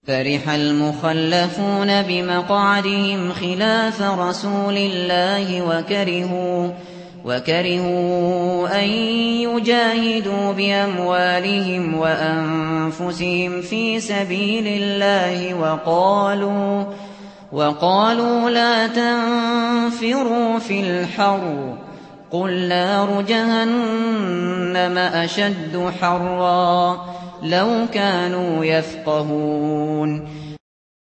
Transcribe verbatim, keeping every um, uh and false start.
فَرِحَ الْمُخَلَّفُونَ بِمَقْعَدِهِمْ خِلَافَ رَسُولِ اللَّهِ وَكَرِهُوا وَكَرِهُوا أَن يُجَاهِدُوا بِأَمْوَالِهِمْ وَأَنفُسِهِمْ فِي سَبِيلِ اللَّهِ وَقَالُوا وَقَالُوا لَا تَنفِرُوا فِي الْحَرِّ قُل نَّارُ جَهَنَّمَ أَشَدُّ حَرًّا ۚ لَّوْ كَانُوا يَفْقَهُونَ